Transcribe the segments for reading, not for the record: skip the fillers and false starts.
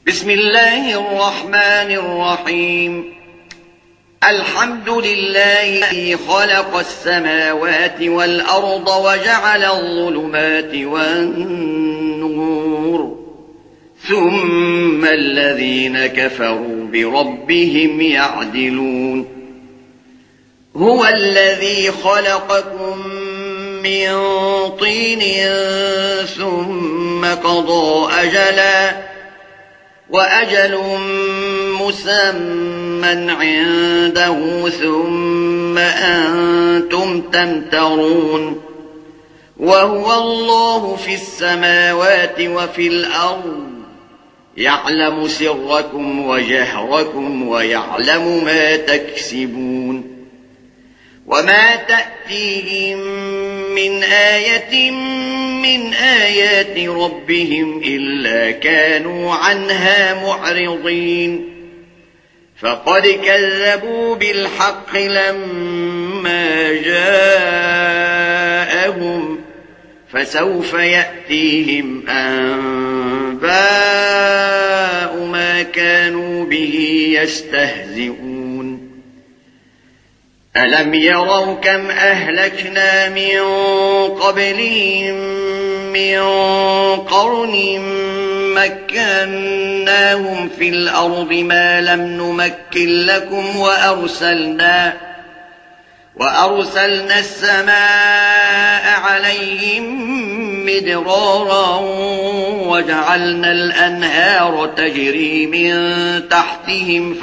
بسم الله الرحمن الرحيم. الحمد لله الذي خلق السماوات والأرض وجعل الظلمات والنور، ثم الذين كفروا بربهم يعدلون. هو الذي خلقكم من طين ثم قضى أجلا وأجل مسمى عنده ثم أنتم تمترون. وهو الله في السماوات وفي الأرض، يعلم سركم وجهركم ويعلم ما تكسبون. وما تأتيهم من آية من آيات ربهم إلا كانوا عنها معرضين. فقد كذبوا بالحق لما جاءهم، فسوف يأتيهم أنباء ما كانوا به يستهزئون. ألم يروا كم أهلكنا من قبلهم من قرن مكناهم في الأرض ما لم نمكن لكم، وأرسلنا السماء عليهم مدرارا وجعلنا الأنهار تجري من تحتهم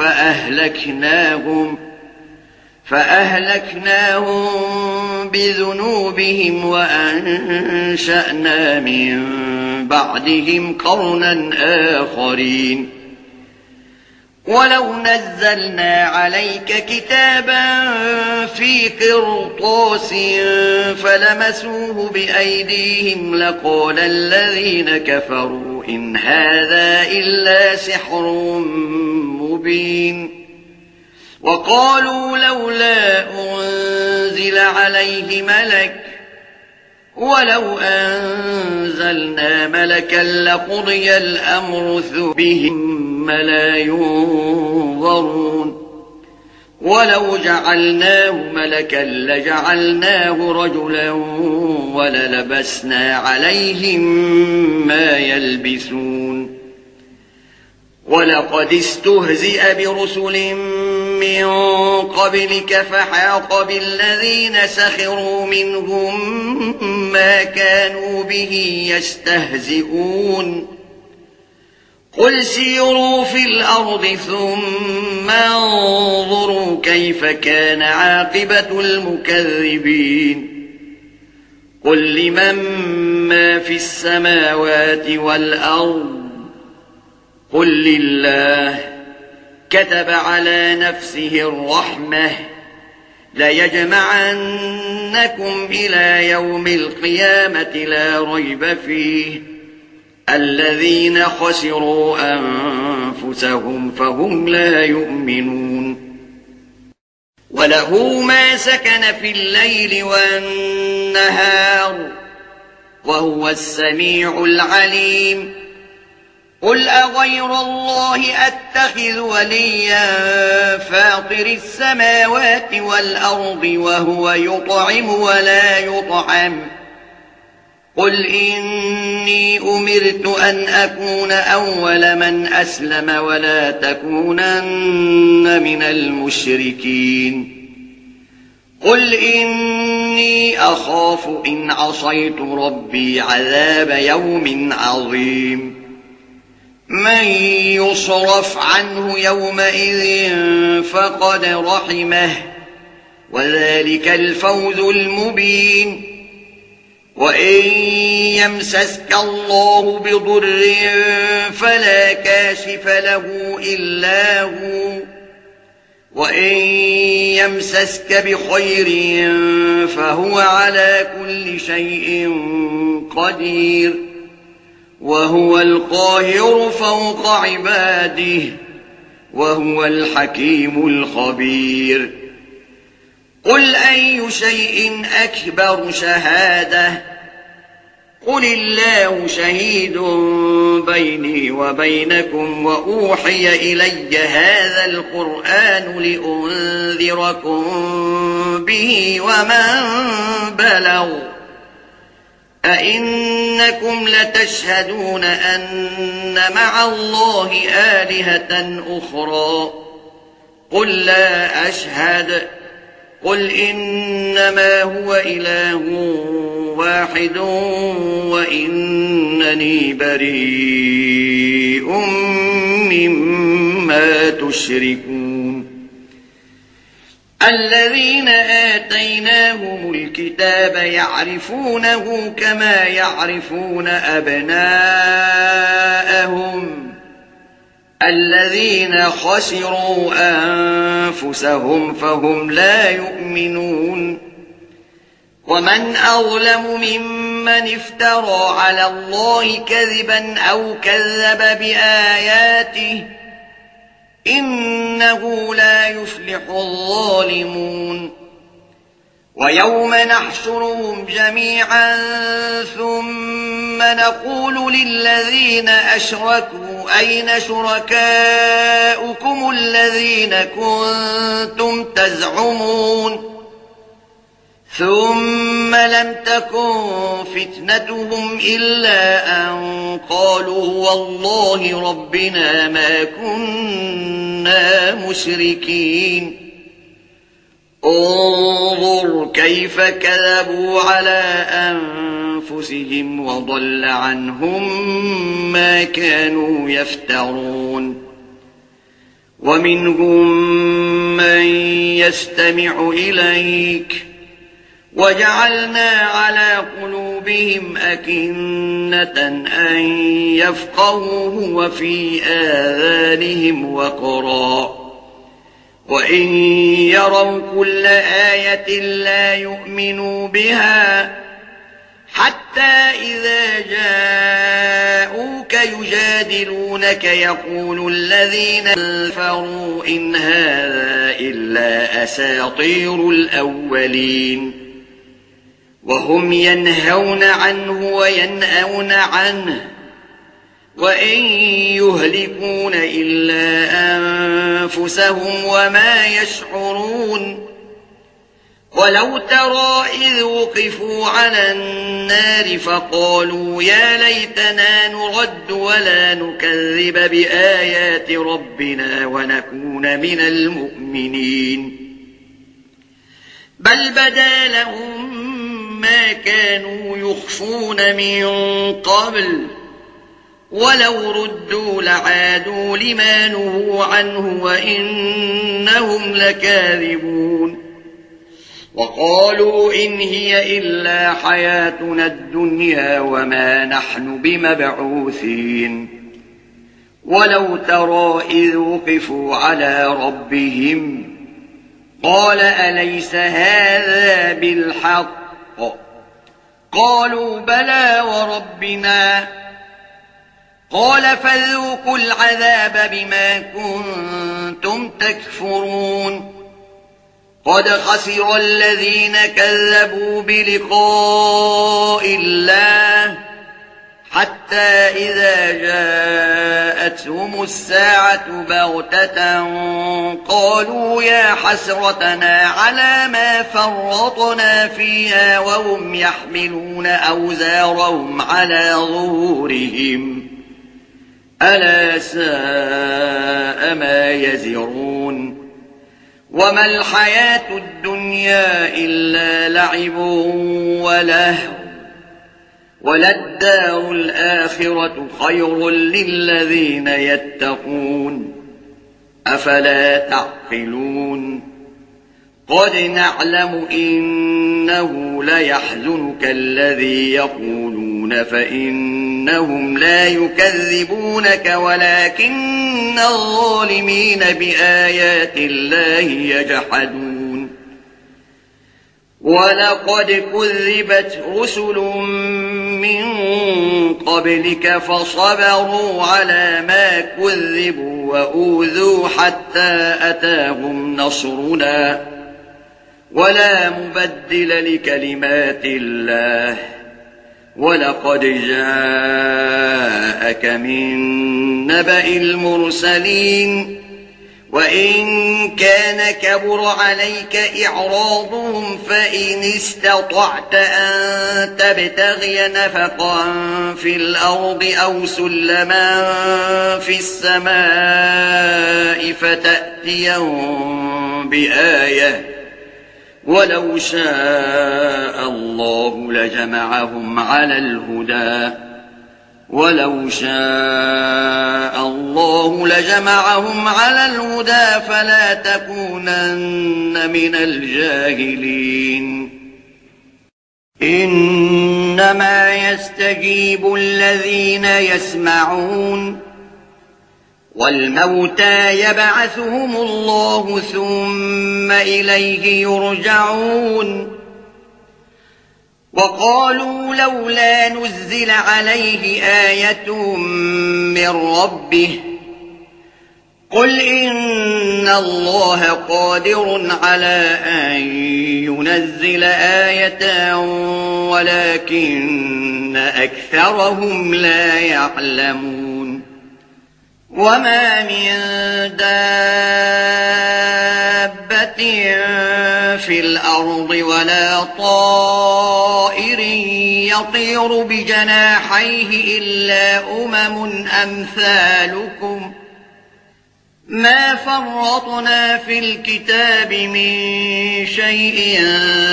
فأهلكناهم بذنوبهم وأنشأنا من بعدهم قرنا آخرين. ولو نزلنا عليك كتابا في قرطاس فلمسوه بأيديهم لقال الذين كفروا إن هذا إلا سحر مبين. وقالوا لولا أنزل عليه ملك، ولو أنزلنا ملكا لقضي الأمر ثم لا ينظرون. ولو جعلناه ملكا لجعلناه رجلا وللبسنا عليهم ما يلبسون. ولقد استهزئ برسل من قبلك فحاق بالذين سخروا منهم ما كانوا به يستهزئون. قل سيروا في الأرض ثم انظروا كيف كان عاقبة المكذبين. قل لمن ما في السماوات والأرض، قل لله. كتب على نفسه الرحمة ليجمعنكم إلى يوم القيامة لا ريب فيه. الذين خسروا أنفسهم فهم لا يؤمنون. وله ما سكن في الليل والنهار وهو السميع العليم. قل أغير الله أتخذ وليا فاطر السماوات والأرض وهو يطعم ولا يطعم. قل إني أمرت أن أكون أول من أسلم ولا تكونن من المشركين. قل إني أخاف إن عصيت ربي عذاب يوم عظيم. من يصرف عنه يومئذ فقد رحمه، وذلك الفوز المبين. وإن يمسسك الله بضر فلا كاشف له إلا هو، وإن يمسسك بخير فهو على كل شيء قدير، وهو القاهر فوق عباده، وهو الحكيم الخبير. قل أي شيء أكبر شهادة، قل الله شهيد بيني وبينكم وأوحي إلي هذا القرآن لأنذركم به ومن بلغ أئنكم لتشهدون أن مع الله آلهة أخرى قل لا أشهد قل إنما هو إله واحد وإنني بريء مما تشركون الذين آتيناهم الكتاب يعرفونه كما يعرفون أبناءهم الذين خسروا أنفسهم فهم لا يؤمنون ومن أظلم ممن افترى على الله كذبا أو كذب بآياته إنه لا يفلح الظالمون ويوم نحشرهم جميعا ثم نقول للذين أشركوا أين شركاؤكم الذين كنتم تزعمون ثم لم تكن فتنتهم إلا أن قالوا والله ربنا ما كنا مشركين انظر كيف كذبوا على أنفسهم وضل عنهم ما كانوا يفترون ومنهم من يستمع إليك وجعلنا على قلوبهم أكنة أن يفقهوه وفي آذانهم وقرا وإن يروا كل آية لا يؤمنوا بها حتى إذا جاءوك يجادلونك يقول الذين كفروا إن هذا إلا أساطير الأولين وهم ينهون عنه وينأون عنه وإن يهلكون إلا أنفسهم وما يشعرون ولو ترى إذ وقفوا على النار فقالوا يا ليتنا نرد ولا نكذب بآيات ربنا ونكون من المؤمنين بل بدا لهم ما كانوا يخفون من قبل ولو ردوا لعادوا لما نهوا عنه وإنهم لكاذبون وقالوا إن هي إلا حياتنا الدنيا وما نحن بمبعوثين ولو ترى إذ وقفوا على ربهم قال أليس هذا بالحق قالوا بلى وربنا قال فذوقوا العذاب بما كنتم تكفرون قد خسر الذين كذبوا بلقاء الله حتى إذا جاءتهم الساعة بغتة قالوا يا حسرتنا على ما فرطنا فيها وهم يحملون أوزارهم على ظهورهم ألا ساء ما يزرون وما الحياة الدنيا إلا لعب ولهو وللدار الآخرة خير للذين يتقون أفلا تعقلون قد نعلم إنه ليحزنك الذي يقولون فإنهم لا يكذبونك ولكن الظالمين بآيات الله يجحدون ولقد كذبت رسل من قبلك فصبروا على ما كذبوا وأوذوا حتى أتاهم نصرنا ولا مبدل لكلمات الله ولقد جاءك من نبأ المرسلين وإن كان كبر عليك إعراضهم فإن استطعت أن تبتغي نفقا في الأرض أو سلما في السماء فتأتيهم بآية ولو شاء الله لجمعهم على الهدى فلا تكونن من الجاهلين إنما يستجيب الذين يسمعون والموتى يبعثهم الله ثم إليه يرجعون وقالوا لولا نزل عليه آية من ربه قل إن الله قادر على أن ينزل آية ولكن أكثرهم لا يعلمون وما من دابة في الأرض ولا طائر يطير بجناحيه إلا أمثالكم ما فرطنا في الكتاب من شيء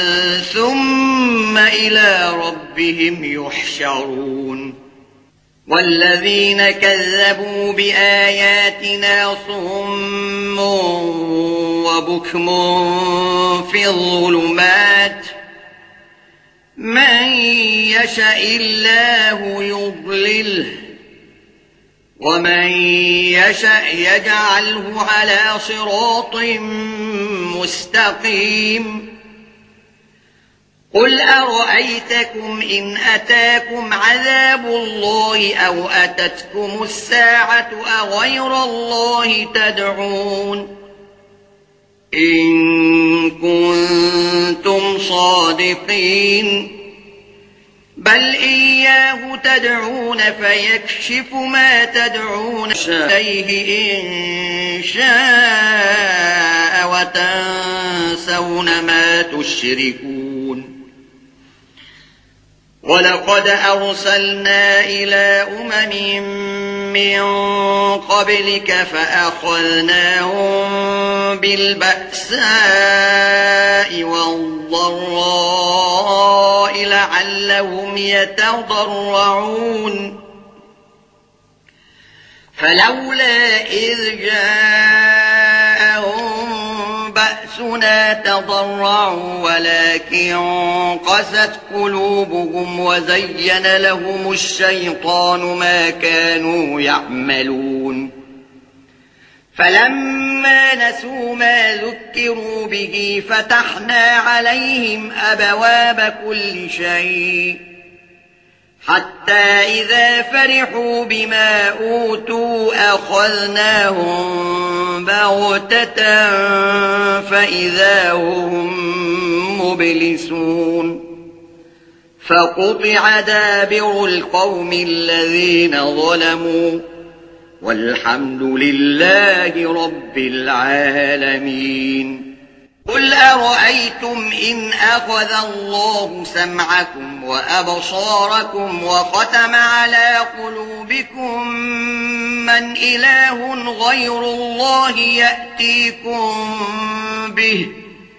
ثم إلى ربهم يحشرون والذين كذبوا بآياتنا صم وبكم في الظلمات من يشاء الله يضلله ومن يشاء يجعله على صراط مستقيم قل أرأيتكم إن أتاكم عذاب الله أو أتتكم الساعة أغير الله تدعون إن كنتم صادقين بل إياه تدعون فيكشف ما تدعون إليه إن شاء وتنسون ما تشركون ولقد أرسلنا إلى أمم من قبلك فأخذناهم بالبأساء والضراء لعلهم يتضرعون فلولا إذ جاءهم بأسنا تضرعوا ولكن قست قلوبهم وزين لهم الشيطان ما كانوا يعملون فلما نسوا ما ذكروا به فتحنا عليهم أبواب كل شيء حتى إذا فرحوا بما أوتوا أخذناهم بغتة فإذا هم مبلسون فقطع دابر القوم الذين ظلموا والحمد لله رب العالمين قل أرأيتم إن أخذ الله سمعكم وأبصاركم وختم على قلوبكم من إله غير الله يأتيكم به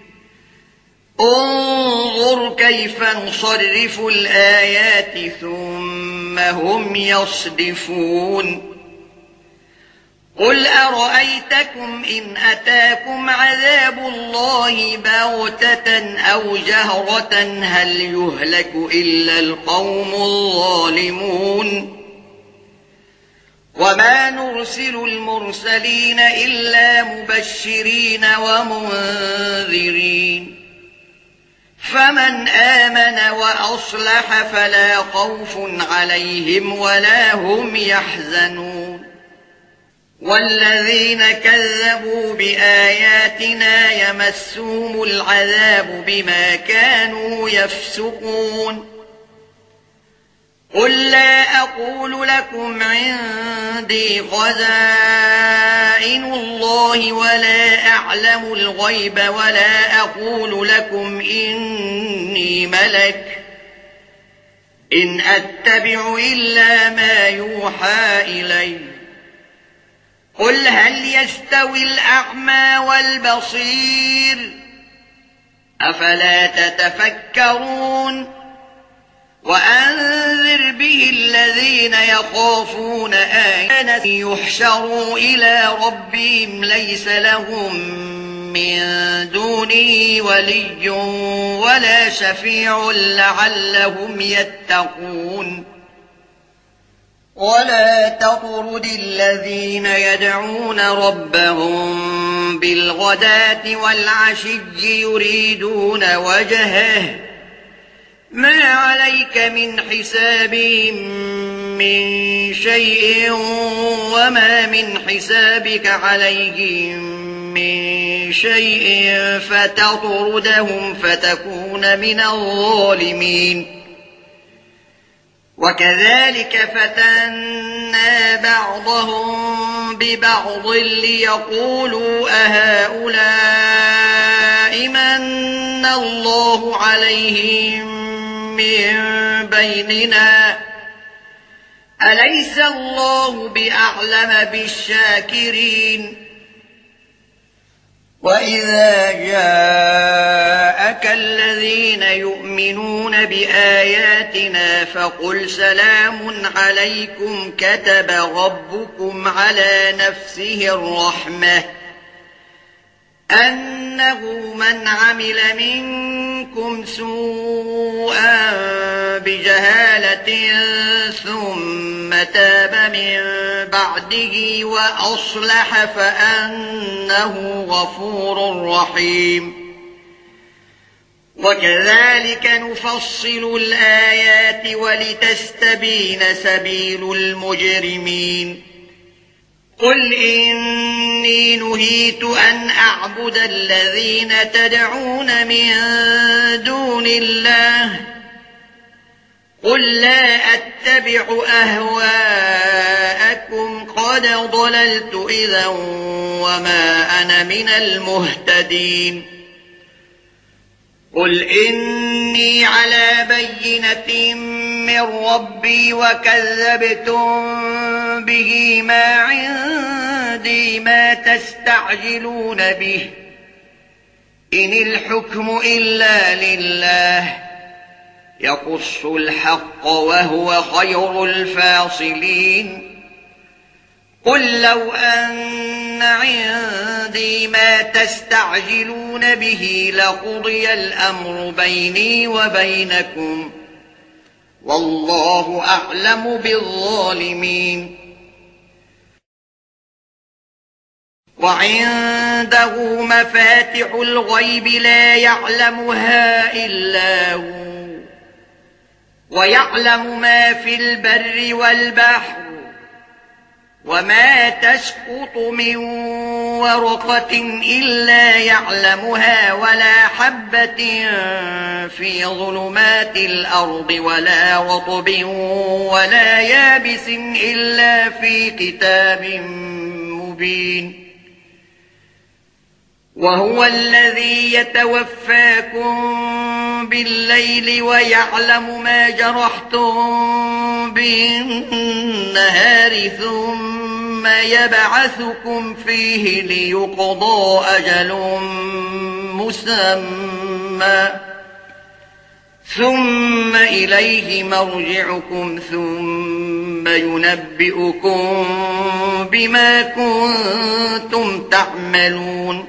انظر كيف نصرف الآيات ثم هم يصدفون قل أرأيتكم إن أتاكم عذاب الله بغتة أو جهرة هل يهلك إلا القوم الظالمون وما نرسل المرسلين إلا مبشرين ومنذرين فمن آمن وأصلح فلا خوف عليهم ولا هم يحزنون والذين كذبوا بآياتنا يمسهم العذاب بما كانوا يفسقون قل لا أقول لكم عندي خزائن الله ولا أعلم الغيب ولا أقول لكم إني ملك إن أتبع إلا ما يوحى إلي قل هل يستوي الأعمى والبصير أفلا تتفكرون وأنذر به الذين يخافون أن يحشروا إلى ربهم ليس لهم من دونه ولي ولا شفيع لعلهم يتقون ولا تطرد الذين يدعون ربهم بالغداة والعشي يريدون وجهه ما عليك من حسابهم من شيء وما من حسابك عليهم من شيء فتطردهم فتكون من الظالمين وكذلك فتنا بعضهم ببعض ليقولوا أهؤلاء من الله عليهم من بيننا أليس الله بأعلم بالشاكرين وإذا جاءك الذين يؤمنون بآياتنا فقل سلام عليكم كتب ربكم على نفسه الرحمة أنه من عمل منكم سوءا بجهالة ثم تاب من بعده وأصلح فأنه غفور رحيم وكذلك نفصل الآيات ولتستبين سبيل المجرمين قل إني نهيت أن أعبد الذين تدعون من دون الله قل لا أتبع أهواءكم قد ضللت إذا وما أنا من المهتدين قل إني على بينة من ربي وكذبتم به ما عندي ما تستعجلون به إن الحكم إلا لله يقص الحق وهو خير الفاصلين قل لو أن عندي ما تستعجلون به لقضي الأمر بيني وبينكم والله أعلم بالظالمين وعنده مفاتح الغيب لا يعلمها إلا هو ويعلم ما في البر والبحر وما تسقط من ورقة إلا يعلمها ولا حبة في ظلمات الأرض ولا رطب ولا يابس إلا في كتاب مبين وهو الذي يتوفاكم بالليل ويعلم ما جرحتم بالنهار ثم يبعثكم فيه ليقضى أجل مسمى ثم إليه مرجعكم ثم ينبئكم بما كنتم تعملون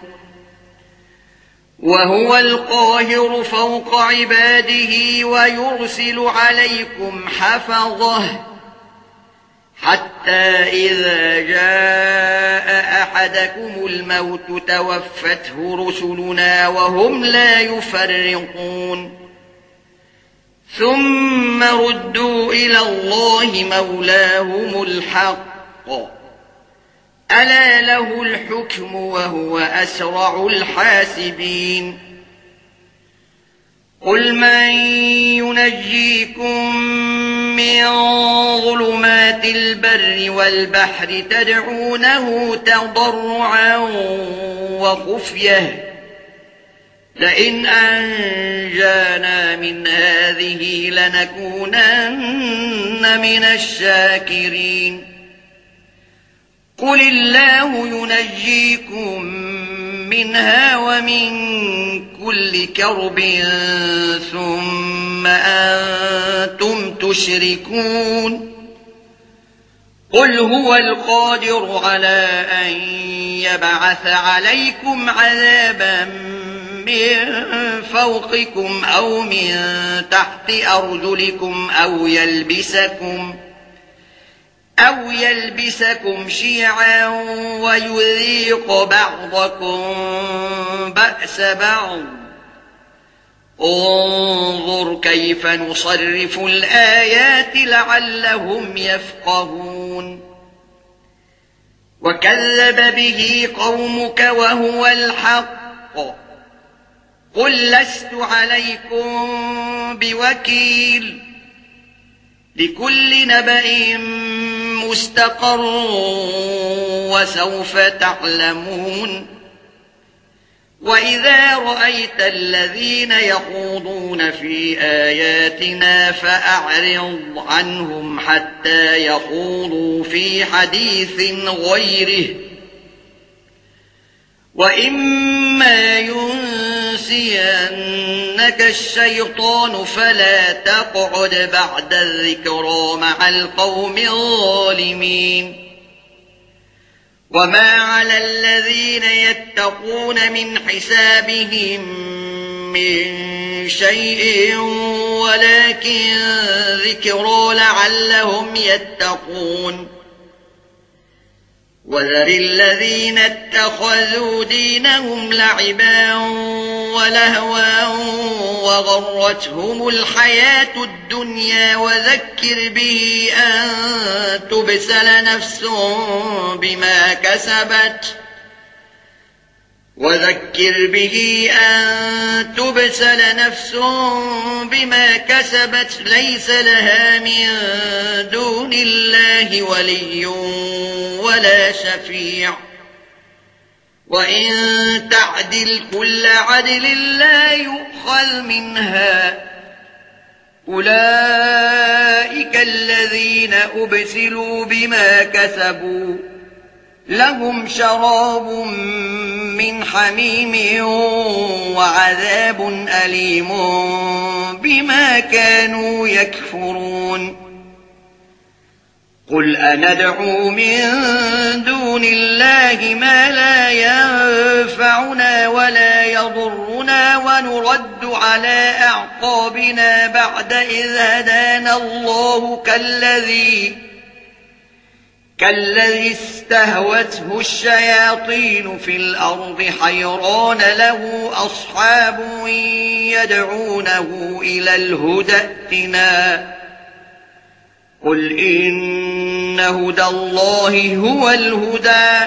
وهو القاهر فوق عباده ويرسل عليكم حفظه حتى إذا جاء أحدكم الموت توفته رسلنا وهم لا يفرقون ثم ردوا إلى الله مولاهم الحق ألا له الحكم وهو أسرع الحاسبين قل من ينجيكم من ظلمات البر والبحر تدعونه تضرعا وخفية لئن أنجانا من هذه لنكونن من الشاكرين قل الله ينجيكم منها ومن كل كرب ثم أنتم تشركون قل هو القادر على أن يبعث عليكم عذابا من فوقكم أو من تحت أرجلكم أو يلبسكم شيعا ويذيق بعضكم بأس بعض انظر كيف نصرف الآيات لعلهم يفقهون وكذب به قومك وهو الحق قل لست عليكم بوكيل لكل نبأ مستقر وسوف تعلمون وإذا رأيت الذين يخوضون في آياتنا فأعرض عنهم حتى يخوضوا في حديث غيره وإما ينسينك الشيطان فلا تقعد بعد الذكرى مع القوم الظالمين وما على الذين يتقون من حسابهم من شيء ولكن ذكرى لعلهم يتقون وذر الذين اتخذوا دينهم لعبا ولهوا وغرتهم الحياة الدنيا وذكر به أن تبسل نفس بما كسبت ليس لها من دون الله ولي ولا شفيع وإن تعدل كل عدل لا يؤخذ منها أولئك الذين أبسلوا بما كسبوا لهم شراب من حميم وعذاب أليم بما كانوا يكفرون قل أندعو من دون الله ما لا ينفعنا ولا يضرنا ونرد على أعقابنا بعد إذ هدانا الله كالذي استهوته الشياطين في الأرض حيران له أصحاب يدعونه إلى الهدى ائتنا قل إن هدى الله هو الهدى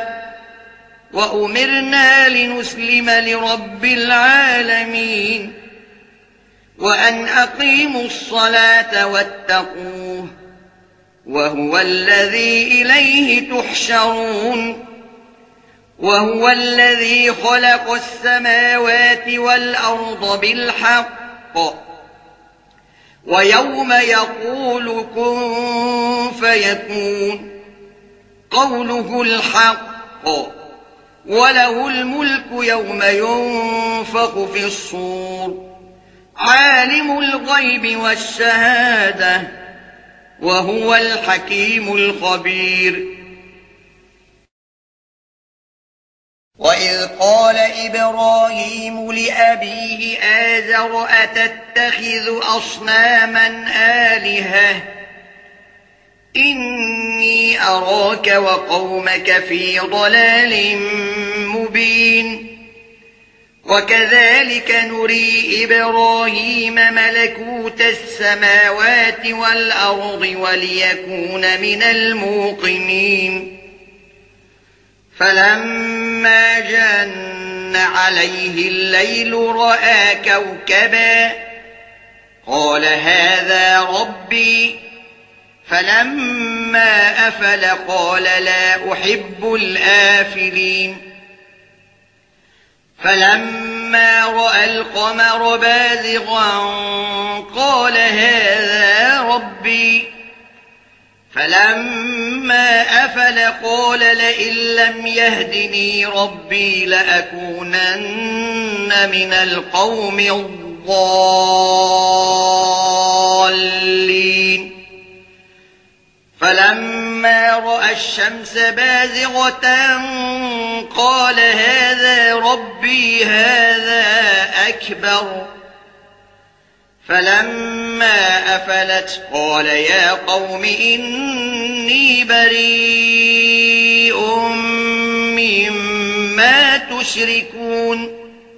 وأمرنا لنسلم لرب العالمين وأن أقيموا الصلاة واتقوه وهو الذي إليه تحشرون وهو الذي خلق السماوات والأرض بالحق ويوم يقول كن فيكون قوله الحق وله الملك يوم ينفخ في الصور عالم الغيب والشهادة وهو الحكيم الخبير وإذ قال إبراهيم لأبيه آزر أتتخذ أصناما آلهة إني أراك وقومك في ضلال مبين وكذلك نري إبراهيم ملكوت السماوات والأرض وليكون من الموقنين فلما جن عليه الليل رأى كوكبا قال هذا ربي فلما أفل قال لا أحب الآفلين فلما رأى القمر بازغا قال هذا ربي فلما أفل قال لئن لم يهدني ربي لأكونن من القوم الضالين فلما رأى الشمس بازغة قال هذا ربي هذا أكبر فلما أفلت قال يا قوم إني بريء مما تشركون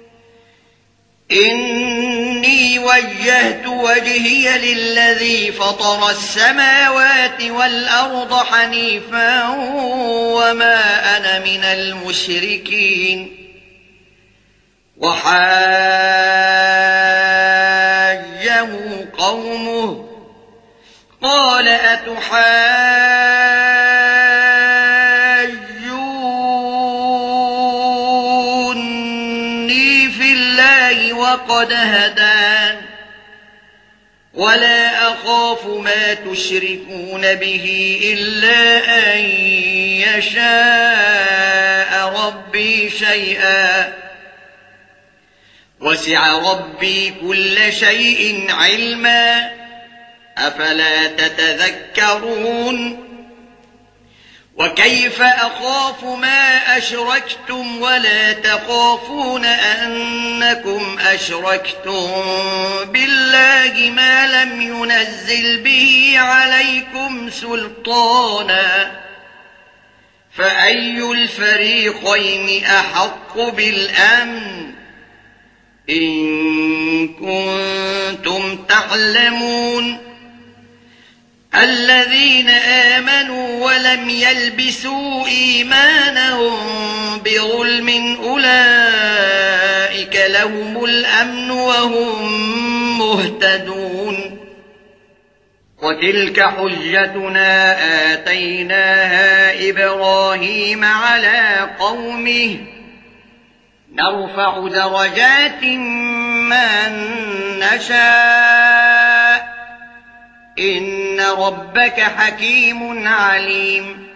إني وجهت وجهي للذي فطر السماوات والأرض حنيفا وما أنا من المشركين وحاجه قومه قال أتحاجوني في الله وقد هدان ولا أخاف ما تشركون به إلا أن يشاء ربي شيئا وسع ربي كل شيء علما أفلا تتذكرون وكيف أخاف ما أشركتم ولا تخافون أنكم أشركتم بالله ما لم ينزل به عليكم سلطانا فأي الفريقين أحق بالأمن إن كنتم تعلمون الذين آمنوا ولم يلبسوا إيمانهم بظلم أولئك لهم الأمن وهم مهتدون وتلك حجتنا آتيناها إبراهيم على قومه نرفع درجات من نشاء إن ربك حكيم عليم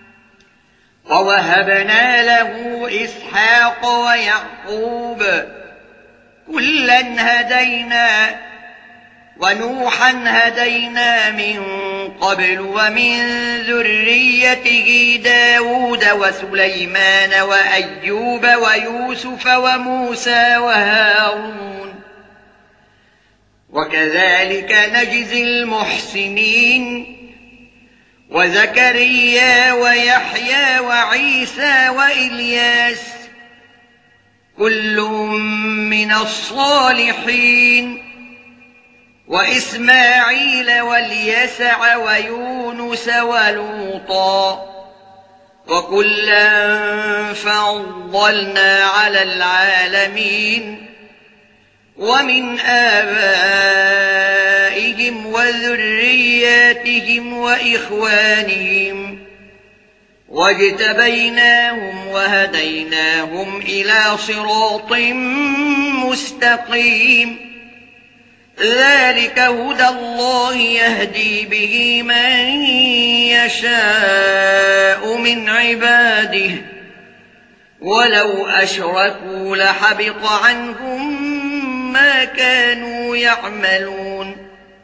ووهبنا له إسحاق ويعقوب كلا هدينا ونوحا هدينا من قبل ومن ذريته داود وسليمان وأيوب ويوسف وموسى وهارون وكذلك نجزي المحسنين وزكريا ويحيى وعيسى وإلياس كل من الصالحين وإسماعيل واليسع ويونس ولوطا وكلا فضلنا على العالمين ومن آبائهم وذرياتهم وإخوانهم واجتبيناهم وهديناهم إلى صراط مستقيم ذلك هدى الله يهدي به من يشاء من عباده ولو أشركوا لحبط عنهم ما كانوا يعملون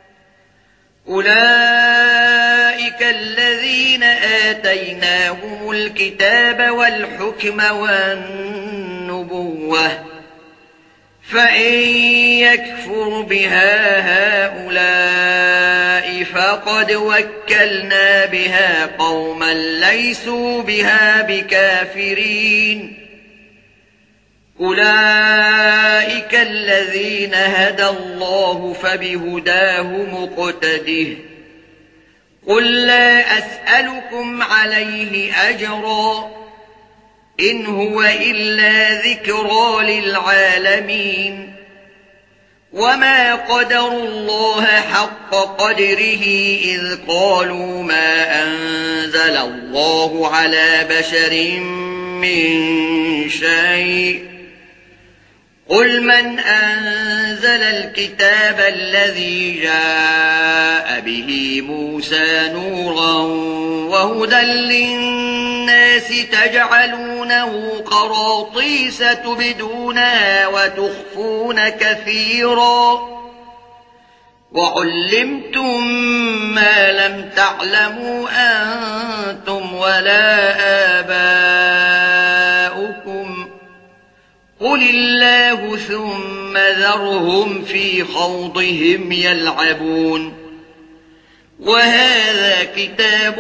أولئك الذين آتيناهم الكتاب والحكم والنبوة فإن يكفر بها هؤلاء فقد وكلنا بها قوما ليسوا بها بكافرين أولئك الذين هدى الله فبهداه مقتده قل لا أسألكم عليه أجرا إن هو إلا ذكرى للعالمين وما قدروا الله حق قدره إذ قالوا ما أنزل الله على بشر من شيء قل من أنزل الكتاب الذي جاء به موسى نورا وهدى للناس تجعلونه قراطيس تبدونها وتخفون كثيرا وعلمتم ما لم تعلموا أنتم ولا آباؤكم قل الله ثم ذرهم في خوضهم يلعبون وهذا كتاب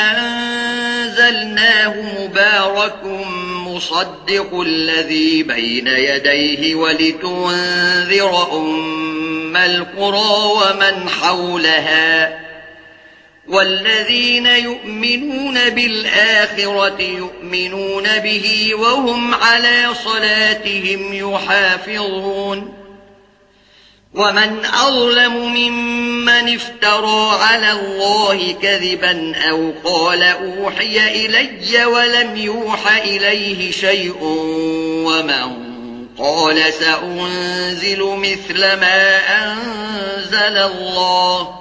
أنزلناه مبارك مصدق الذي بين يديه ولتنذر أم القرى ومن حولها والذين يؤمنون بالآخرة يؤمنون به وهم على صلاتهم يحافظون ومن أظلم ممن افترى على الله كذبا أو قال أوحي إلي ولم يوح إليه شيء ومن قال سأنزل مثل ما أنزل الله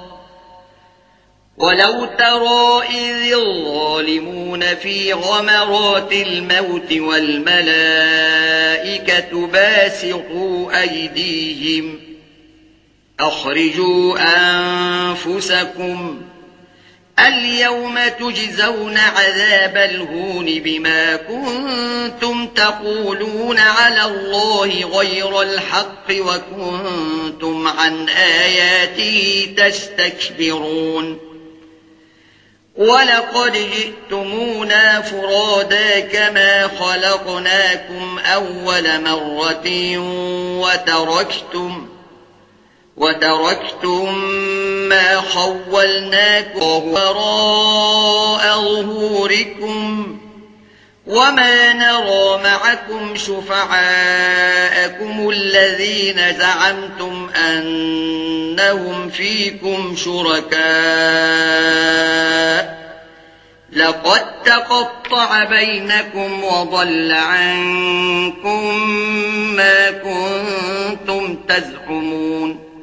ولو ترى إذ الظالمون في غمرات الموت والملائكة باسطوا أيديهم أخرجوا أنفسكم اليوم تجزون عذاب الهون بما كنتم تقولون على الله غير الحق وكنتم عن آياته تستكبرون ولقد جئتمونا فرادا كما خلقناكم أول مرة وتركتم ما خولناكم وراء ظهوركم وما نرى معكم شفعاءكم الذين زعمتم أنهم فيكم شركاء لقد تقطع بينكم وضل عنكم ما كنتم تزعمون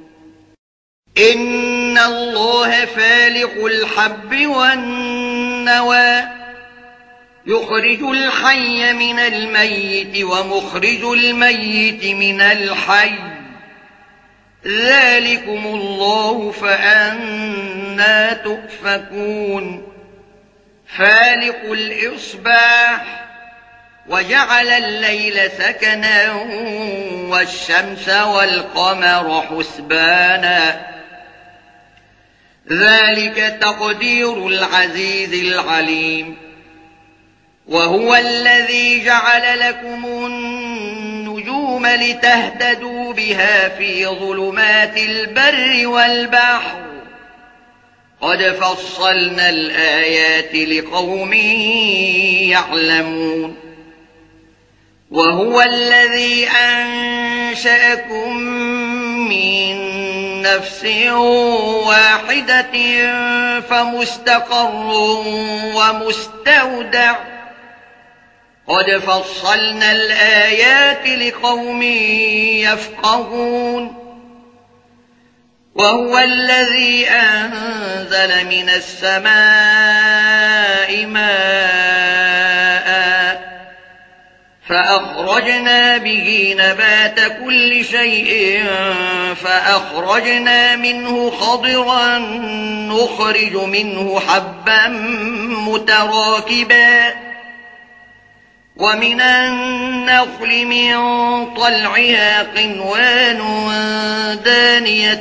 إن الله فالق الحب والنوى يخرج الحي من الميت ومخرج الميت من الحي ذلكم الله فأنى تؤفكون فالق الإصباح وجعل الليل سكنا والشمس والقمر حسبانا ذلك تقدير العزيز العليم وهو الذي جعل لكم النجوم لتهتدوا بها في ظلمات البر والبحر قد فصلنا الآيات لقوم يعلمون وهو الذي أنشأكم من نفس واحدة فمستقر ومستودع قد فصلنا الآيات لقوم يفقهون وهو الذي أنزل من السماء ماء فأخرجنا به نبات كل شيء فأخرجنا منه خضرا نخرج منه حبا متراكبا ومن النخل من طلعها قنوان دانية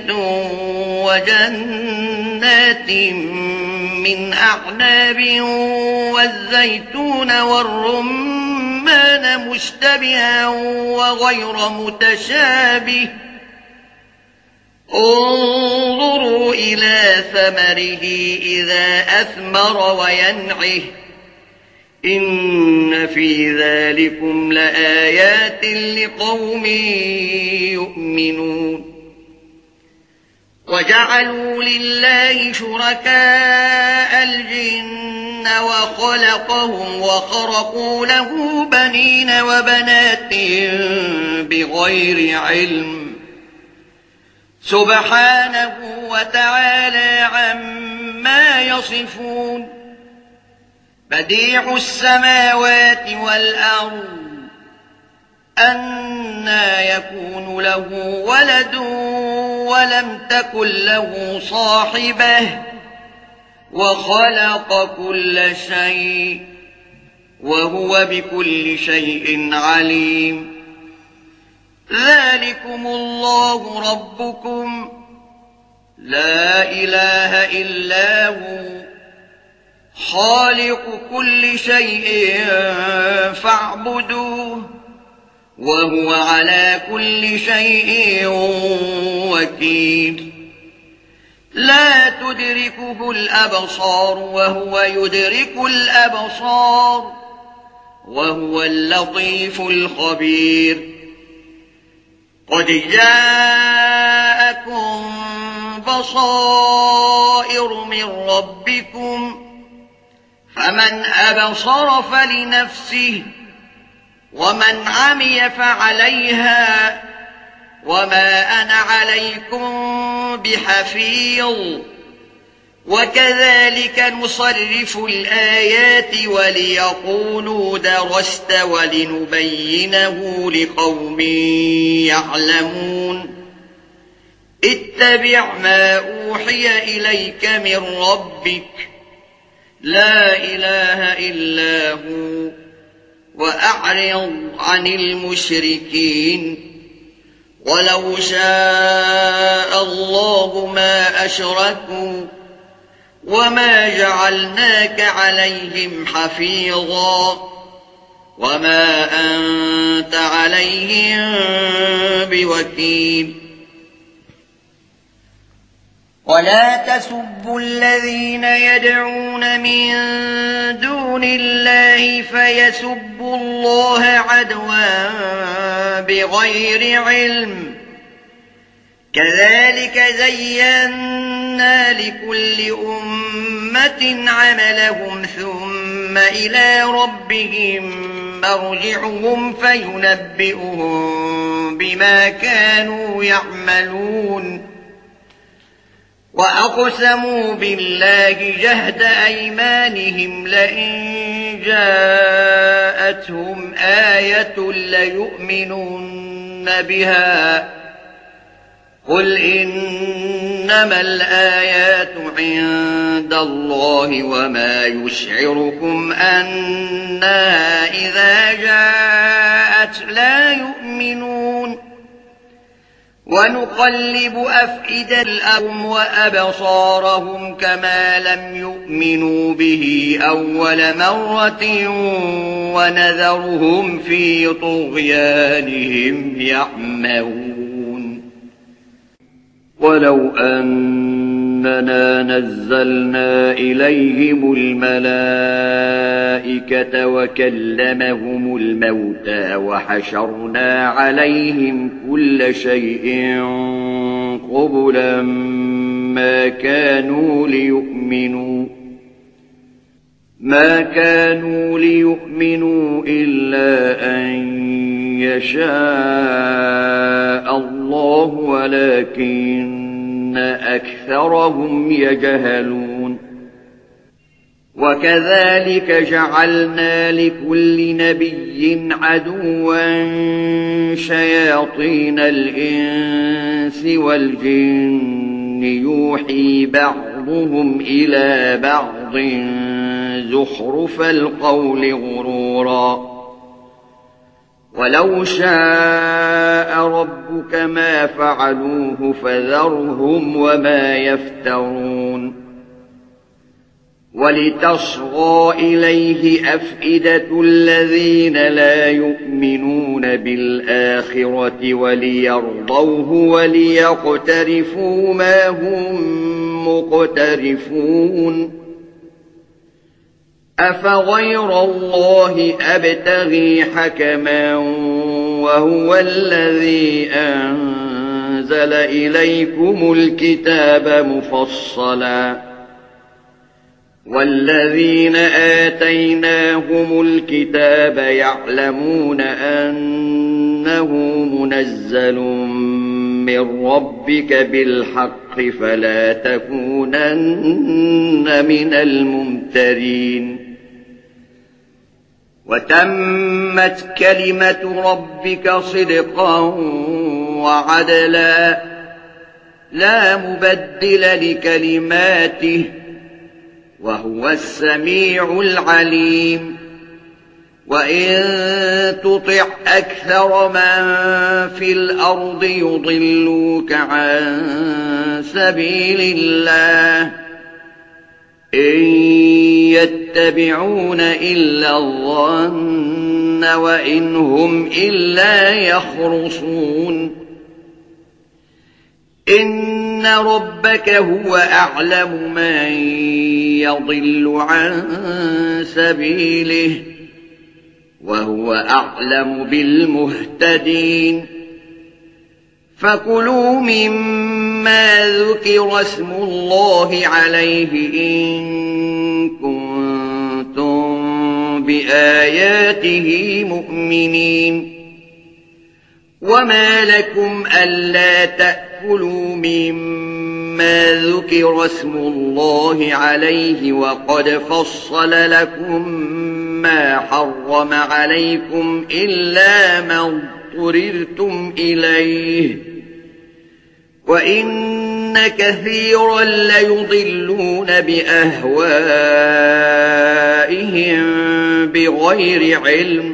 وجنات من أعناب والزيتون والرمان مشتبها وغير متشابه انظروا إلى ثمره إذا أثمر وينعه إن في ذلكم لآيات لقوم يؤمنون وجعلوا لله شركاء الجن وخلقهم وخرقوا له بنين وبنات بغير علم سبحانه وتعالى عما يصفون بديع السماوات والأرض أنى يكون له ولد ولم تكن له صاحبة وخلق كل شيء وهو بكل شيء عليم ذلكم الله ربكم لا إله إلا هو خالق كل شيء فاعبدوه وهو على كل شيء وكيل لا تدركه الأبصار وهو يدرك الأبصار وهو اللطيف الخبير قد جاءكم بصائر من ربكم فمن أبصر فلنفسه ومن عمي فعليها وما أنا عليكم بحفيظ وكذلك نصرف الآيات وليقولوا درست ولنبينه لقوم يعلمون اتبع ما أوحي إليك من ربك لا إله إلا هو وأعرض عن المشركين ولو شاء الله ما أشركوا وما جعلناك عليهم حفيظا وما أنت عليهم بوكيل ولا تسبوا الذين يدعون من دون الله فيسبوا الله عدوا بغير علم كذلك زينا لكل أمة عملهم ثم إلى ربهم مرجعهم فينبئهم بما كانوا يعملون وأقسموا بالله جهد أيمانهم لئن جاءتهم آية ليؤمنن بها قل إنما الآيات عند الله وما يشعركم أنها إذا جاءت لا يؤمنون ونقلب أفئدتهم وأبصارهم كما لم يؤمنوا به أول مرة ونذرهم في طغيانهم يعمهون ولو أننا نزلنا إليهم الملائكة وكلمهم الموتى وحشرنا عليهم كل شيء قبلا ما كانوا ليؤمنوا إلا أن يشاء الله ولكن أكثرهم يجهلون وكذلك جعلنا لكل نبي عدوا شياطين الإنس والجن يوحي بعضهم إلى بعض زخرف القول غرورا ولو شاء ربك ما فعلوه فذرهم وما يفترون ولتصغى إليه أفئدة الذين لا يؤمنون بالآخرة وليرضوه وليقترفوا ما هم مقترفون أفغير الله أبتغي حكما وهو الذي أنزل أنزل إليكم الكتاب مفصلا والذين آتيناهم الكتاب يعلمون أنه منزل من ربك بالحق فلا تكونن من الممترين وتمت كلمة ربك صدقا وعدلا لا مبدل لكلماته وهو السميع العليم وإن تطع أكثر من في الأرض يضلوك عن سبيل الله إن يتبعون إلا الظن وإن هم إلا يخرصون إن ربك هو أعلم من يضل عن سبيله وهو أعلم بالمهتدين فكلوا مما ذكر اسم الله عليه إن كنتم بآياته مؤمنين وما لكم ألا تأكلوا مما ذكر اسم الله عليه وقد فصل لكم ما حرم عليكم إلا ما اضطررتم إليه وإن كثيرا ليضلون بأهوائهم بغير علم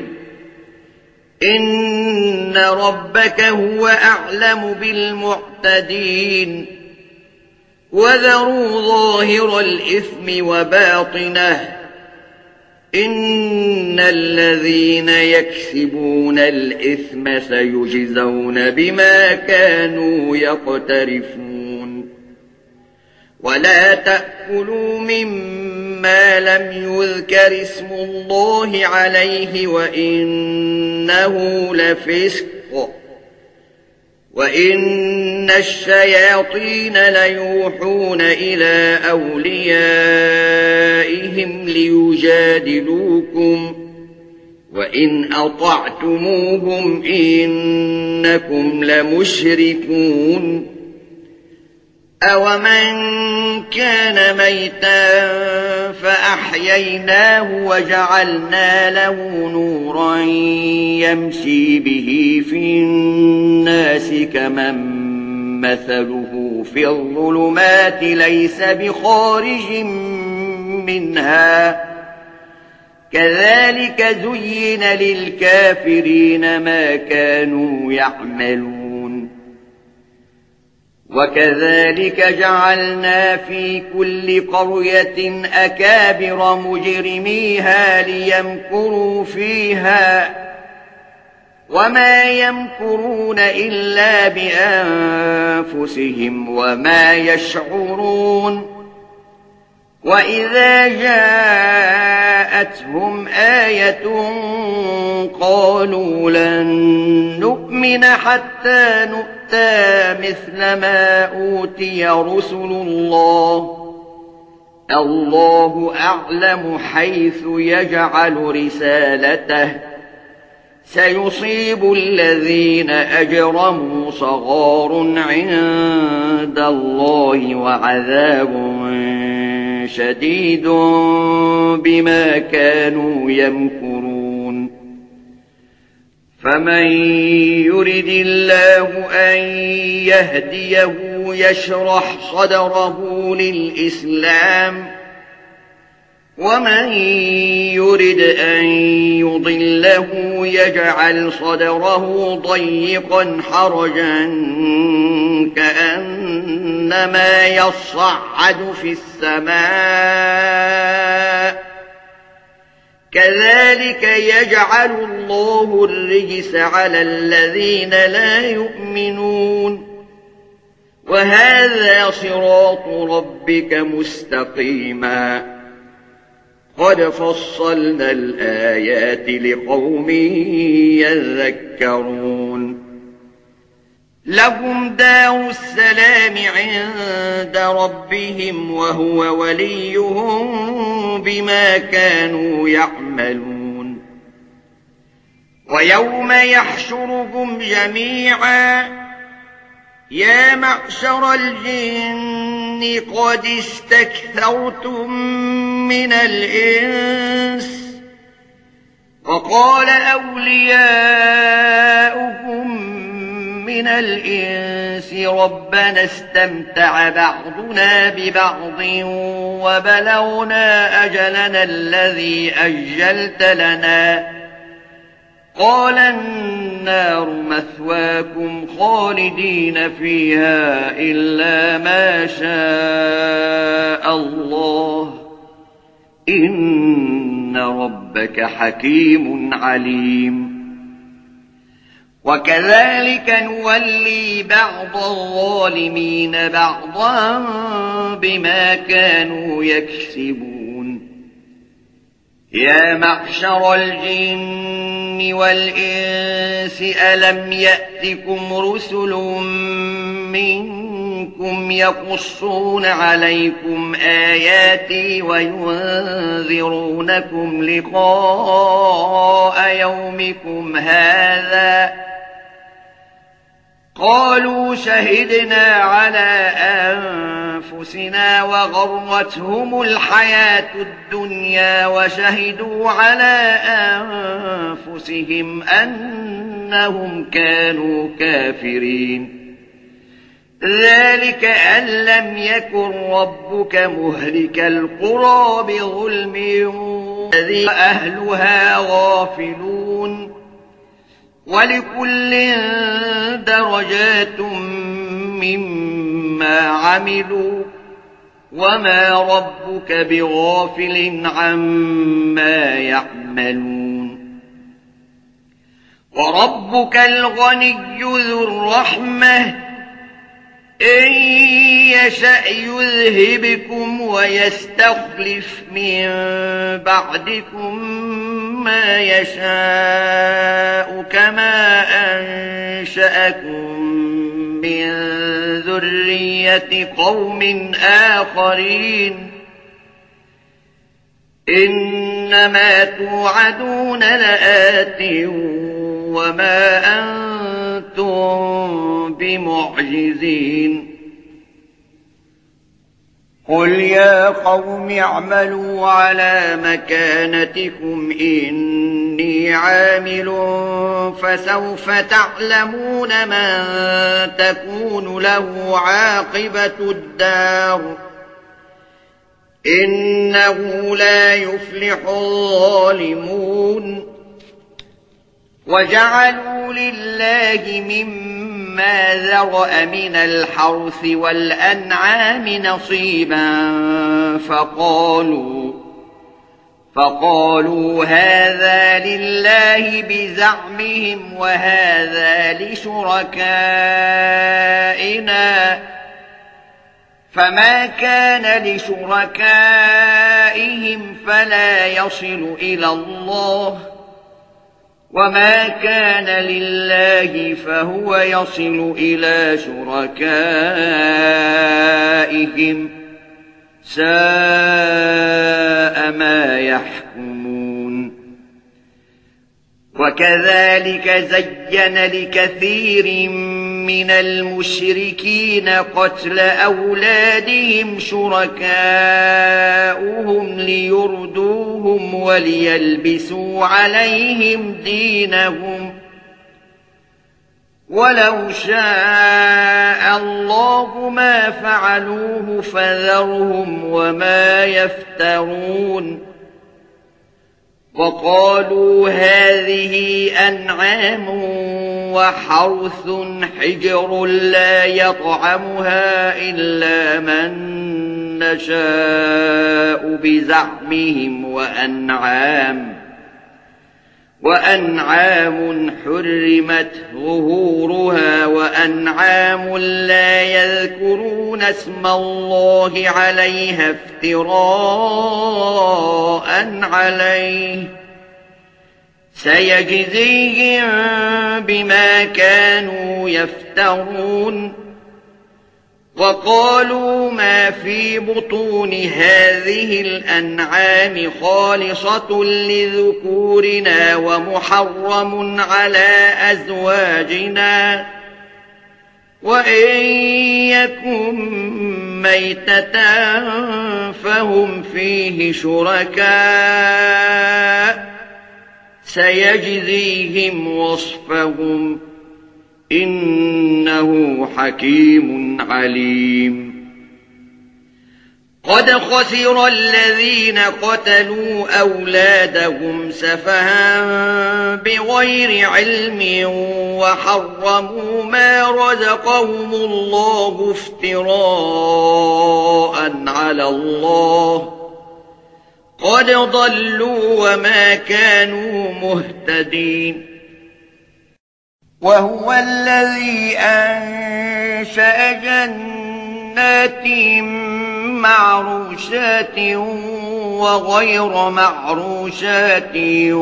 إن ربك هو أعلم بالمعتدين وذروا ظاهر الإثم وباطنه إن الذين يكسبون الإثم سيجزون بما كانوا يقترفون ولا تأكلوا مما لم يذكر اسم الله عليه وإنه لفسق وإن الشياطين ليوحون إلى أوليائهم ليجادلوكم وإن أطعتموهم إنكم لمشركون أومن كان ميتا فأحييناه وجعلنا له نورا يمشي به في الناس كمن مثله في الظلمات ليس بخارج منها كذلك زين للكافرين ما كانوا يعملون وكذلك جعلنا في كل قرية أكابر مجرميها ليمكروا فيها وما يمكرون إلا بأنفسهم وما يشعرون وإذا جاءتهم آية قالوا لن نؤمن حتى نؤتى مثل ما أوتي رسل الله الله أعلم حيث يجعل رسالته سيصيب الذين أجرموا صغار عند الله وعذاب شديد بما كانوا يمكرون فمن يرد الله أن يهديه يشرح صدره للإسلام ومن يرد أن يضله يجعل صدره ضيقا حرجا كأنما يصعد في السماء كذلك يجعل الله الرجس على الذين لا يؤمنون وهذا صراط ربك مستقيما قد فصلنا الآيات لقوم يذكرون لهم دار السلام عند ربهم وهو وليهم بما كانوا يعملون ويوم يحشرهم جميعا يا معشر الجن قد استكثرتم من الإنس وقال أولياؤهم من الإنس ربنا استمتع بعضنا ببعض وبلغنا أجلنا الذي أجلت لنا قال النار مثواكم خالدين فيها إلا ما شاء الله إن ربك حكيم عليم وكذلك نولي بعض الظالمين بعضا بما كانوا يكسبون يا معشر الجن والإنس ألم يأتكم رسل منكم يقصون عليكم آياتي وينذرونكم لقاء يومكم هذا قالوا شهدنا على أنفسنا وغرتهم الحياة الدنيا وشهدوا على أنفسهم أنهم كانوا كافرين ذلك أن لم يكن ربك مهلك القرى بظلم الذي أهلها غافلون ولكل درجات مما عملوا وما ربك بغافل عما يعملون وربك الغني ذو الرحمة إن يشأ يذهبكم ويستخلف من بعدكم ما يشاء كما أنشأكم من ذرية قوم آخرين إنما توعدون لآت وما أنتم بمعجزين قل يا قوم اعملوا على مكانتكم إني عامل فسوف تعلمون من تكون له عاقبة الدار إنه لا يفلح الظالمون وجعلوا لله مما ذرأ من الحرث والأنعام نصيبا فقالوا هذا لله بزعمهم وهذا لشركائنا فما كان لشركائهم فلا يصل إلى الله وما كان لله فهو يصل إلى شركائهم ساء ما يحكمون وكذلك زين لكثير من المشركين قتل أولادهم شركاؤهم ليردوهم وليلبسوا عليهم دينهم ولو شاء الله ما فعلوه فذرهم وما يفترون وقالوا هذه أنعام وحرث حجر لا يطعمها إلا من نشاء بزعمهم وأنعام حرمت ظهورها وأنعام لا يذكرون اسم الله عليها افتراء عليه سيجزيهم بما كانوا يفترون وقالوا ما في بطون هذه الأنعام خالصة لذكورنا ومحرم على أزواجنا وإن يكن ميتة فهم فيه شركاء سيجزيهم وصفهم إنه حكيم عليم قد خسر الذين قتلوا أولادهم سفها بغير علم وحرموا ما رزقهم الله افتراء على الله قد ضلوا وما كانوا مهتدين وهو الذي أنشأ جنات معروشات وغير معروشات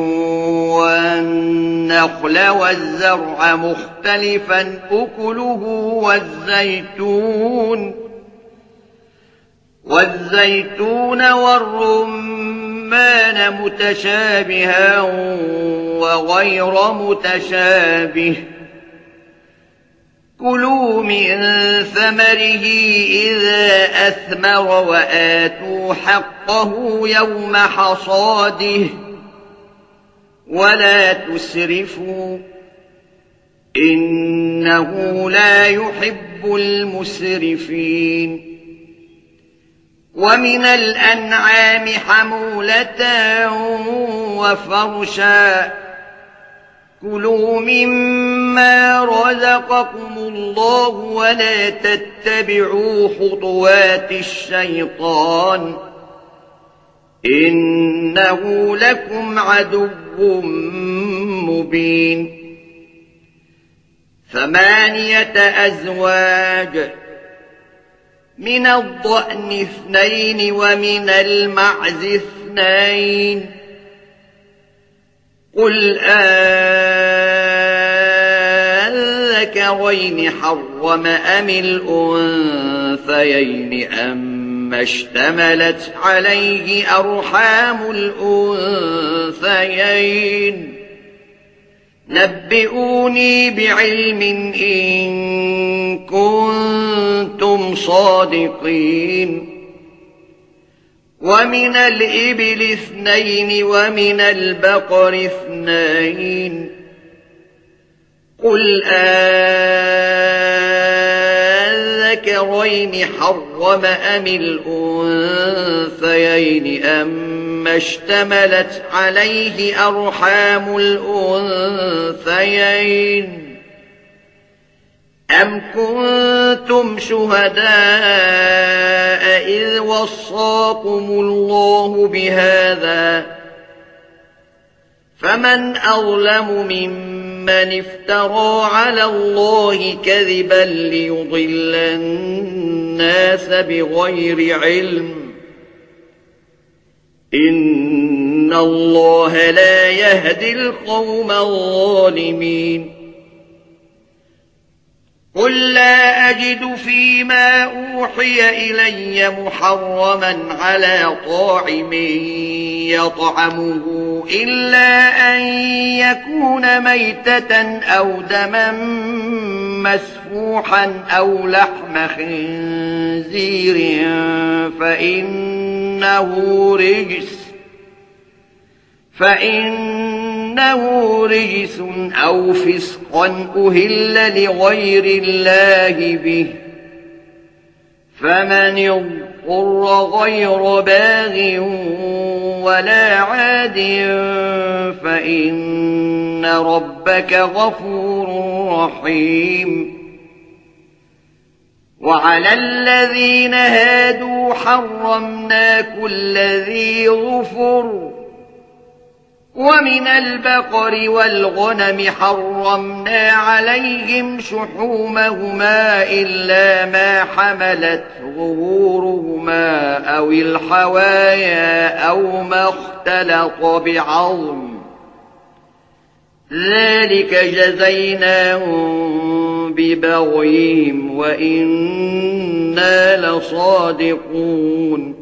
والنخل والزرع مختلفا أكله والزيتون والرمان متشابها وغير متشابه كلوا من ثمره إذا أثمر وآتوا حقه يوم حصاده ولا تسرفوا إنه لا يحب المسرفين ومن الأنعام حمولة وفرشا كلوا مما رزقكم الله ولا تتبعوا خطوات الشيطان إنه لكم عدو مبين 8 أزواج من الضأن 2 ومن المعز 2 قل أذكرين حرم أم الأنثيين أما اشتملت عليه أرحام الأنثيين نبئوني بعلم إن كنتم صادقين ومن الإبل 2 ومن البقر 2 قل أذكرين حرم أم الأنثيين أما اشتملت عليه أرحام الأنثيين أم كنتم شهداء إذ وصاكم الله بهذا فمن أظلم ممن افترى على الله كذبا ليضل الناس بغير علم إن الله لا يهدي القوم الظالمين قل لا أجد فيما أوحي إلي محرما على طاعم يطعمه إلا أن يكون ميتة أو دما مسفوحا أو لحم خنزير فإنه رجس أو فسقا أهل لغير الله به فمن اضطر غير باغ ولا عاد فإن ربك غفور رحيم وعلى الذين هادوا حرمنا كل ذي ظفر ومن البقر والغنم حرمنا عليهم شحومهما إلا ما حملت ظهورهما أو الحوايا أو ما اختلط بعظم ذلك جزيناهم ببغيهم وإنا لصادقون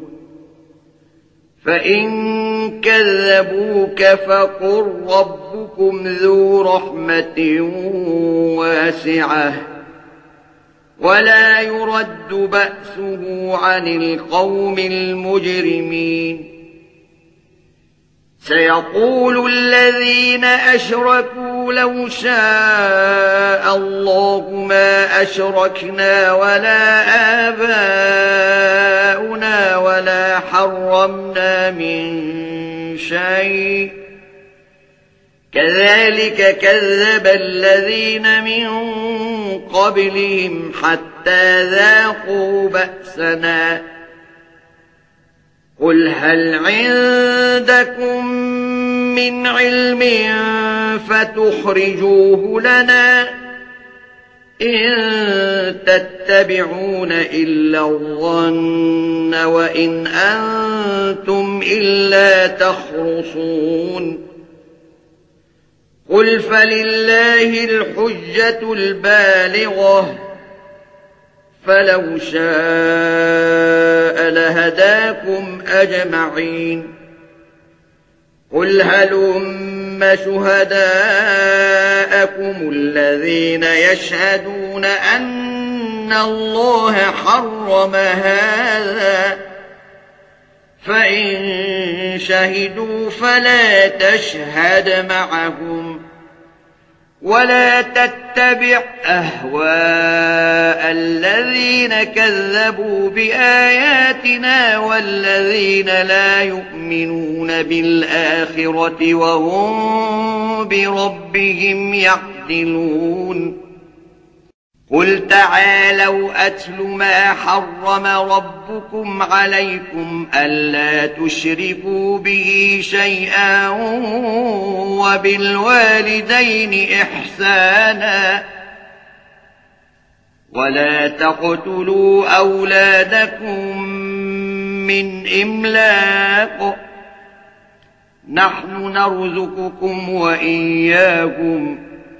فإن كذبوك فقل ربكم ذو رحمة واسعة ولا يرد بأسه عن القوم المجرمين سيقول الذين أشركوا لو شاء الله ما أشركنا ولا آباؤنا ولا حرمنا من شيء كذلك كذب الذين من قبلهم حتى ذاقوا بأسنا قل هل عندكم من علم فتخرجوه لنا إن تتبعون إلا الظن وإن أنتم إلا تخرصون قل فلله الحجة البالغة فلو شاء لهداكم أجمعين قل هلم شهداءكم الذين يشهدون أن الله حرم هذا فإن شهدوا فلا تشهد معهم ولا تتبع أهواء الذين كذبوا بآياتنا والذين لا يؤمنون بالآخرة وهم بربهم يعدلون قل تعالوا أتل ما حرم ربكم عليكم ألا تشركوا به شيئا وبالوالدين إحسانا ولا تقتلوا أولادكم من إملاق نحن نرزقكم وإياكم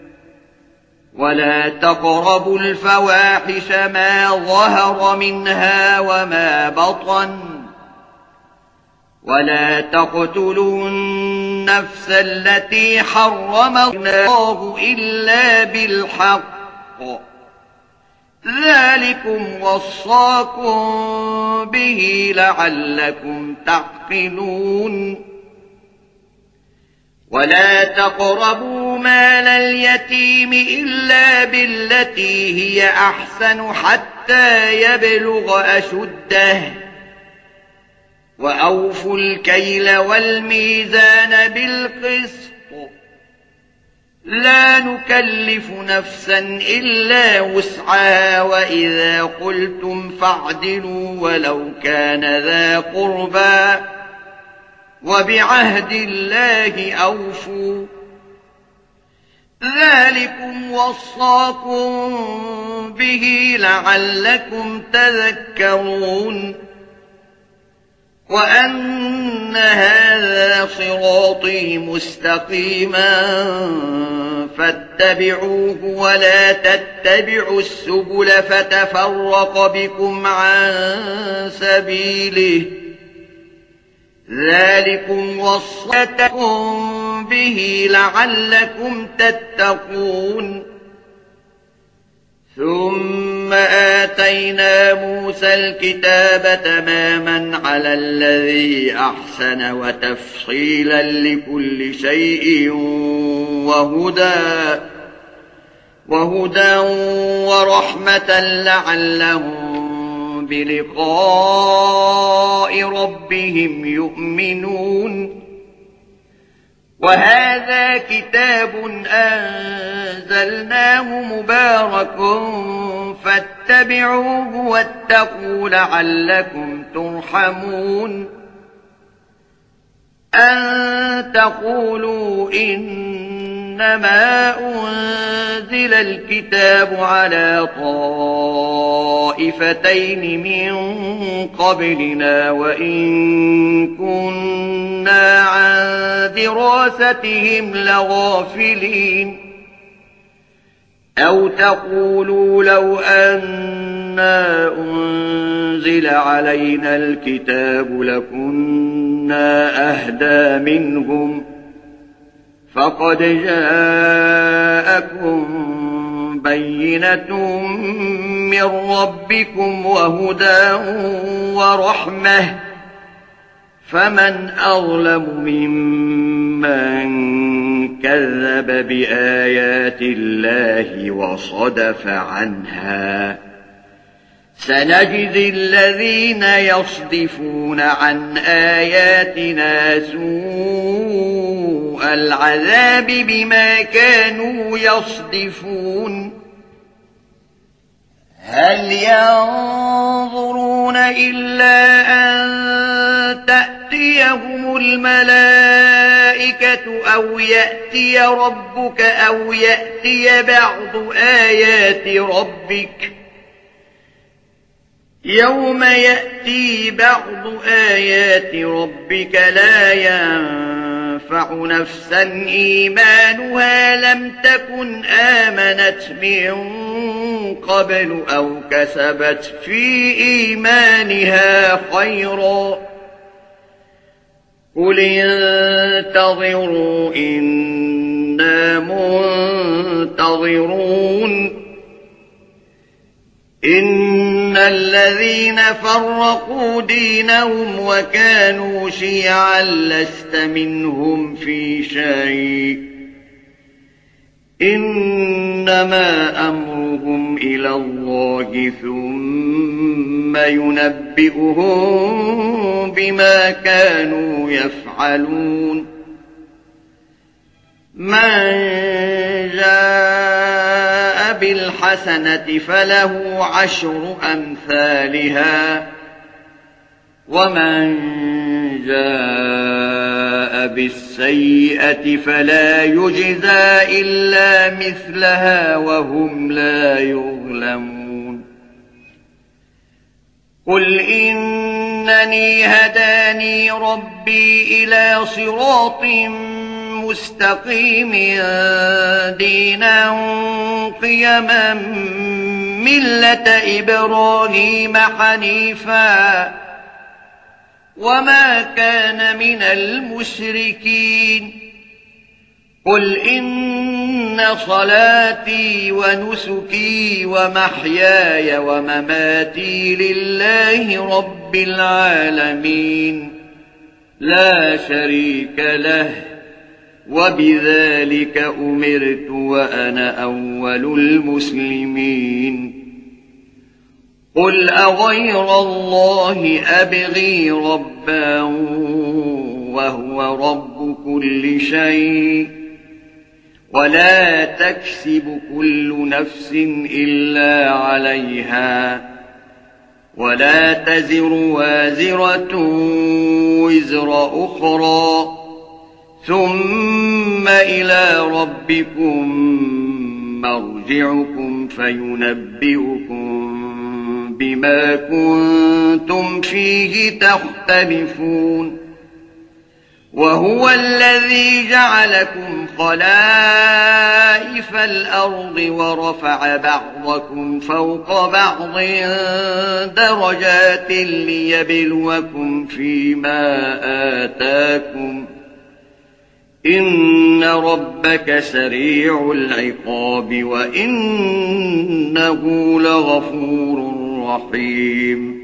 ولا تقربوا الفواحش ما ظهر منها وما بطن ولا تقتلوا النفس التي حرم الله إلا بالحق ذلكم وصاكم به لعلكم تعقلون ولا تقربوا مال اليتيم إلا بالتي هي أحسن حتى يبلغ أشده وأوفوا الكيل والميزان بالقسط لا نكلف نفسا إلا وسعها وإذا قلتم فاعدلوا ولو كان ذا قربى وبعهد الله أوفوا ذلكم وصاكم به لعلكم تذكرون وأن هذا صراطي مستقيما فاتبعوه ولا تتبعوا السبل فتفرق بكم عن سبيله ذلكم وصاكم به لعلكم تتقون ثم آتينا موسى الكتاب تماما على الذي أحسن وتفصيلا لكل شيء وهدى ورحمة لعلهم بلقاء ربهم يؤمنون وهذا كتاب أنزلناه مبارك فاتبعوه واتقوا لعلكم ترحمون أن تقولوا إن إنما أنزل الكتاب على طائفتين من قبلنا وإن كنا عن دراستهم لغافلين أو تقولوا لو أنا أنزل علينا الكتاب لكنا أهدى منهم فقد جاءكم بينة من ربكم وهدى ورحمة فمن أظلم ممن كذب بآيات الله وصدف عنها سنجزي الذين يصدفون عن آياتنا سوء العذاب بما كانوا يصدفون هل ينظرون إلا أن تأتيهم الملائكة أو يأتي ربك أو يأتي بعض آيات ربك يوم يأتي بعض آيات ربك لا ينفع نفسا إيمانها لم تكن آمنت من قبل أو كسبت في إيمانها خيرا قل انتظروا إنا منتظرون إن الذين فرقوا دينهم وكانوا شيعا لست منهم في شيء إنما أمرهم إلى الله ثم ينبئهم بما كانوا يفعلون من جاء بالحسنة فله 10 أمثالها ومن جاء بالسيئة فلا يجزى إلا مثلها وهم لا يظلمون قل إنني هداني ربي إلى صراط مستقيم دينا قيما ملة إبراهيم حنيفا وما كان من المشركين قل إن صلاتي ونسكي ومحياي ومماتي لله رب العالمين لا شريك له وبذلك أمرت وأنا أول المسلمين قل أغير الله أبغي ربا وهو رب كل شيء ولا تكسب كل نفس إلا عليها ولا تزر وازرة وزر أخرى ثم إلى ربكم مرجعكم فينبئكم بما كنتم فيه تختلفون وهو الذي جعلكم خلائف الأرض ورفع بعضكم فوق بعض درجات ليبلوكم فيما آتاكم إن ربك سريع العقاب وإنه لغفور رحيم